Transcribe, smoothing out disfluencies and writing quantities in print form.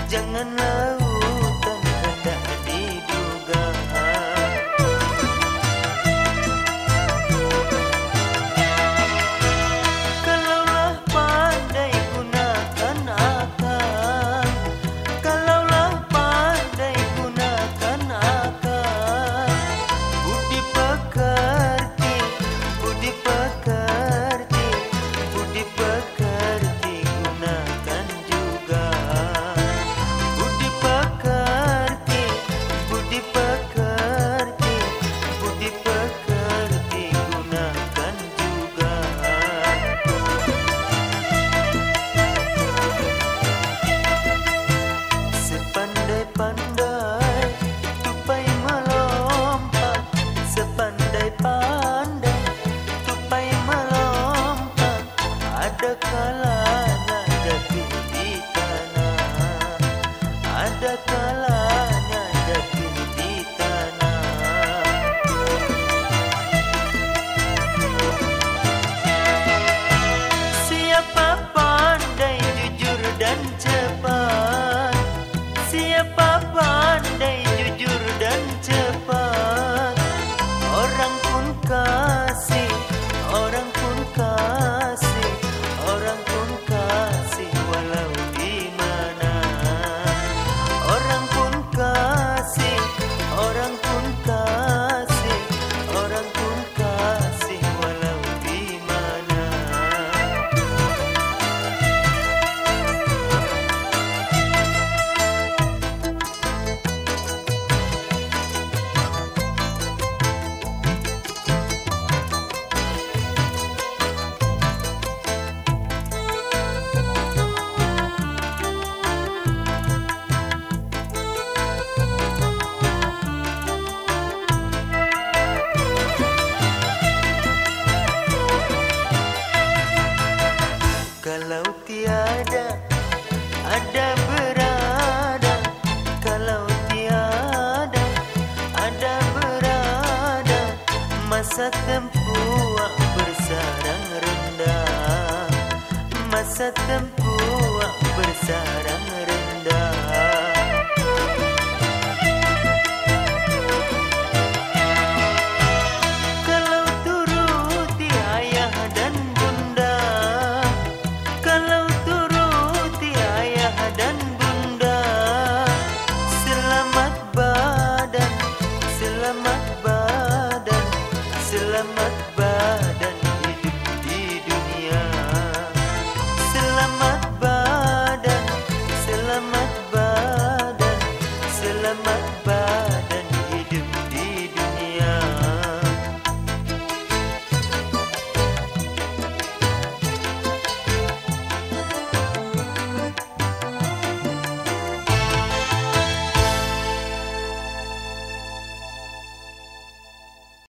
Jangan lautan hendak diduga. Kalaulah pandai gunakan akal, kalaulah pandai gunakan akal, budi pekerti, budi pekerti, budi pekerti gunakan juga. Budi pekerti, budi pekerti, budi pekerti gunakan juga. Sepandai-pandai tupai melompat, sepandai-pandai tupai melompat, ada kalanya jatuh di tanah, ada kalanya jatuh di tanah. Siapa pandai jujur dan cepat, siapa pandai jujur dan cepat, orang pun kasih, orang pun kasih, orang pun kasih walau di mana. Orang pun kasih, orang pun kasih, orang pun kasih walau di mana. Kalau tiada ada berada, kalau tiada ada berada, masa tempuh bersarang rendah, masa tempuh bersarang